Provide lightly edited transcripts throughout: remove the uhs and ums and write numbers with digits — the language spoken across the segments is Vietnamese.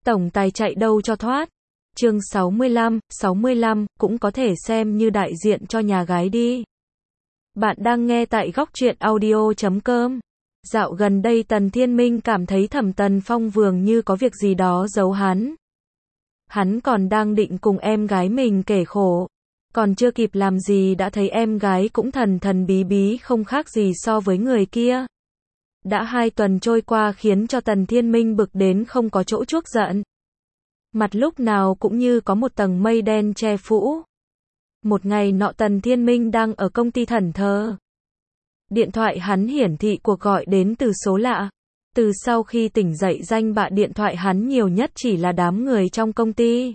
Tổng tài chạy đâu cho thoát. Chương 65, cũng có thể xem như đại diện cho nhà gái đi. Bạn đang nghe tại góc truyện audio.com. Dạo gần đây Tần Thiên Minh cảm thấy Thẩm Tần Phong dường như có việc gì đó giấu hắn. Hắn còn đang định cùng em gái mình kể khổ. Còn chưa kịp làm gì đã thấy em gái cũng thần thần bí bí không khác gì so với người kia. Đã 2 tuần trôi qua khiến cho Tần Thiên Minh bực đến không có chỗ chuốc giận. Mặt lúc nào cũng như có một tầng mây đen che phủ. Một ngày nọ Tần Thiên Minh đang ở công ty thẫn thờ. Điện thoại hắn hiển thị cuộc gọi đến từ số lạ. Từ sau khi tỉnh dậy danh bạ điện thoại hắn nhiều nhất chỉ là đám người trong công ty.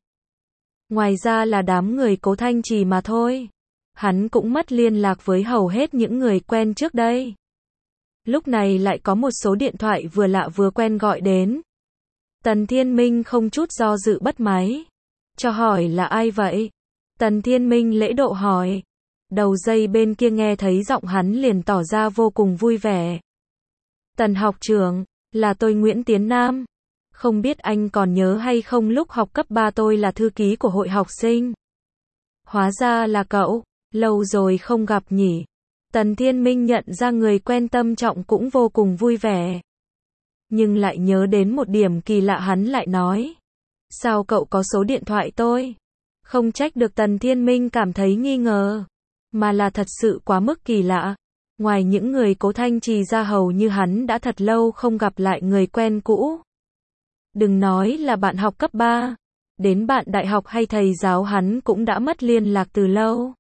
Ngoài ra là đám người Cố Thanh Trì mà thôi. Hắn cũng mất liên lạc với hầu hết những người quen trước đây. Lúc này lại có một số điện thoại vừa lạ vừa quen gọi đến. Tần Thiên Minh không chút do dự bắt máy. Cho hỏi là ai vậy? Tần Thiên Minh lễ độ hỏi. Đầu dây bên kia nghe thấy giọng hắn liền tỏ ra vô cùng vui vẻ. Tần học trưởng, là tôi Nguyễn Tiến Nam. Không biết anh còn nhớ hay không lúc học cấp 3 tôi là thư ký của hội học sinh. Hóa ra là cậu, lâu rồi không gặp nhỉ. Tần Thiên Minh nhận ra người quen tâm trọng cũng vô cùng vui vẻ. Nhưng lại nhớ đến một điểm kỳ lạ hắn lại nói. Sao cậu có số điện thoại tôi? Không trách được Tần Thiên Minh cảm thấy nghi ngờ. Mà là thật sự quá mức kỳ lạ. Ngoài những người Cố Thanh Trì ra hầu như hắn đã thật lâu không gặp lại người quen cũ. Đừng nói là bạn học cấp 3. Đến bạn đại học hay thầy giáo hắn cũng đã mất liên lạc từ lâu.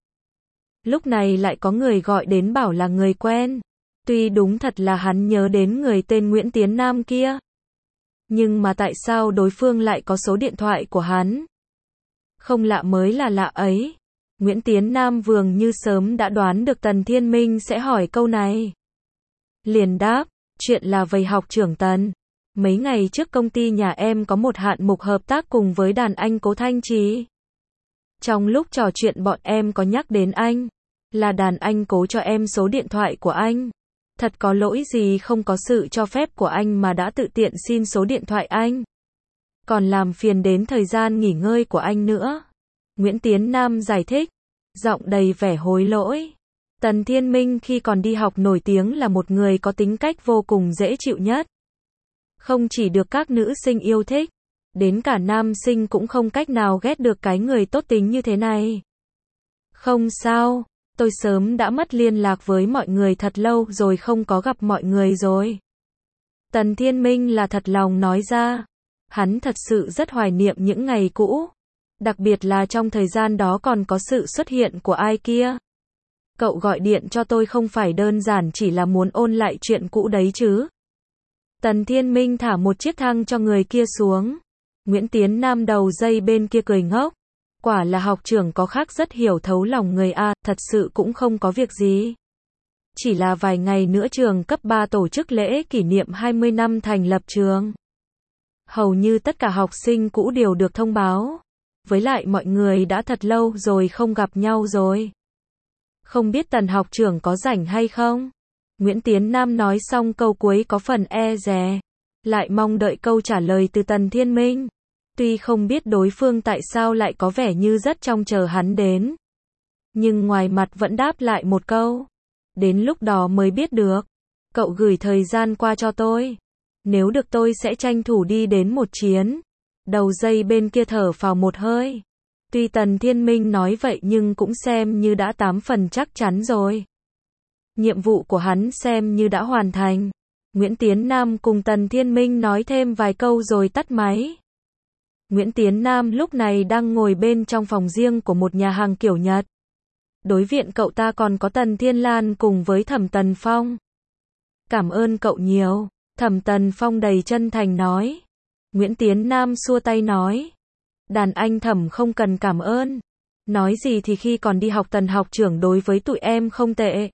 Lúc này lại có người gọi đến bảo là người quen. Tuy đúng thật là hắn nhớ đến người tên Nguyễn Tiến Nam kia. Nhưng mà tại sao đối phương lại có số điện thoại của hắn? Không lạ mới là lạ ấy. Nguyễn Tiến Nam dường như sớm đã đoán được Tần Thiên Minh sẽ hỏi câu này. Liền đáp, chuyện là vầy học trưởng Tần. Mấy ngày trước công ty nhà em có một hạng mục hợp tác cùng với đàn anh Cố Thanh Trì. Trong lúc trò chuyện bọn em có nhắc đến anh. Là đàn anh Cố cho em số điện thoại của anh. Thật có lỗi gì không có sự cho phép của anh mà đã tự tiện xin số điện thoại anh. Còn làm phiền đến thời gian nghỉ ngơi của anh nữa. Nguyễn Tiến Nam giải thích. Giọng đầy vẻ hối lỗi. Tần Thiên Minh khi còn đi học nổi tiếng là một người có tính cách vô cùng dễ chịu nhất. Không chỉ được các nữ sinh yêu thích. Đến cả nam sinh cũng không cách nào ghét được cái người tốt tính như thế này. Không sao. Tôi sớm đã mất liên lạc với mọi người thật lâu rồi không có gặp mọi người rồi. Tần Thiên Minh là thật lòng nói ra. Hắn thật sự rất hoài niệm những ngày cũ. Đặc biệt là trong thời gian đó còn có sự xuất hiện của ai kia. Cậu gọi điện cho tôi không phải đơn giản chỉ là muốn ôn lại chuyện cũ đấy chứ. Tần Thiên Minh thả một chiếc thang cho người kia xuống. Nguyễn Tiến Nam đầu dây bên kia cười ngốc. Quả là học trưởng có khác rất hiểu thấu lòng người a, thật sự cũng không có việc gì. Chỉ là vài ngày nữa trường cấp 3 tổ chức lễ kỷ niệm 20 năm thành lập trường. Hầu như tất cả học sinh cũ đều được thông báo. Với lại mọi người đã thật lâu rồi không gặp nhau rồi. Không biết Tần học trưởng có rảnh hay không? Nguyễn Tiến Nam nói xong câu cuối có phần e dè. Lại mong đợi câu trả lời từ Tần Thiên Minh. Tuy không biết đối phương tại sao lại có vẻ như rất trông chờ hắn đến. Nhưng ngoài mặt vẫn đáp lại một câu. Đến lúc đó mới biết được. Cậu gửi thời gian qua cho tôi. Nếu được tôi sẽ tranh thủ đi đến một chuyến. Đầu dây bên kia thở phào một hơi. Tuy Tần Thiên Minh nói vậy nhưng cũng xem như đã 8 phần chắc chắn rồi. Nhiệm vụ của hắn xem như đã hoàn thành. Nguyễn Tiến Nam cùng Tần Thiên Minh nói thêm vài câu rồi tắt máy. Nguyễn Tiến Nam lúc này đang ngồi bên trong phòng riêng của một nhà hàng kiểu Nhật. Đối diện cậu ta còn có Tần Thiên Lan cùng với Thẩm Tần Phong. Cảm ơn cậu nhiều. Thẩm Tần Phong đầy chân thành nói. Nguyễn Tiến Nam xua tay nói. Đàn anh Thẩm không cần cảm ơn. Nói gì thì khi còn đi học Tần học trưởng đối với tụi em không tệ.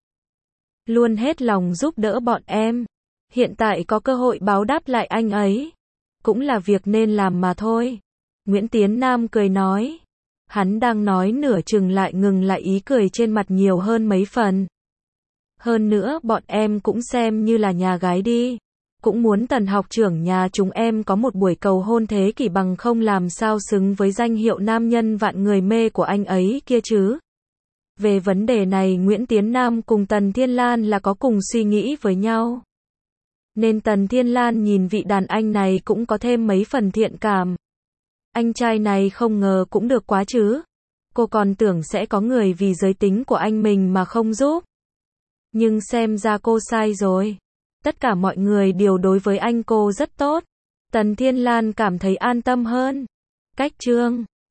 Luôn hết lòng giúp đỡ bọn em. Hiện tại có cơ hội báo đáp lại anh ấy. Cũng là việc nên làm mà thôi. Nguyễn Tiến Nam cười nói. Hắn đang nói nửa chừng lại ngừng lại ý cười trên mặt nhiều hơn mấy phần. Hơn nữa bọn em cũng xem như là nhà gái đi. Cũng muốn Tần học trưởng nhà chúng em có một buổi cầu hôn thế kỷ bằng không làm sao xứng với danh hiệu nam nhân vạn người mê của anh ấy kia chứ. Về vấn đề này Nguyễn Tiến Nam cùng Tần Thiên Lan là có cùng suy nghĩ với nhau. Nên Tần Thiên Lan nhìn vị đàn anh này cũng có thêm mấy phần thiện cảm. Anh trai này không ngờ cũng được quá chứ. Cô còn tưởng sẽ có người vì giới tính của anh mình mà không giúp. Nhưng xem ra cô sai rồi. Tất cả mọi người đều đối với anh cô rất tốt. Tần Thiên Lan cảm thấy an tâm hơn. Cách chương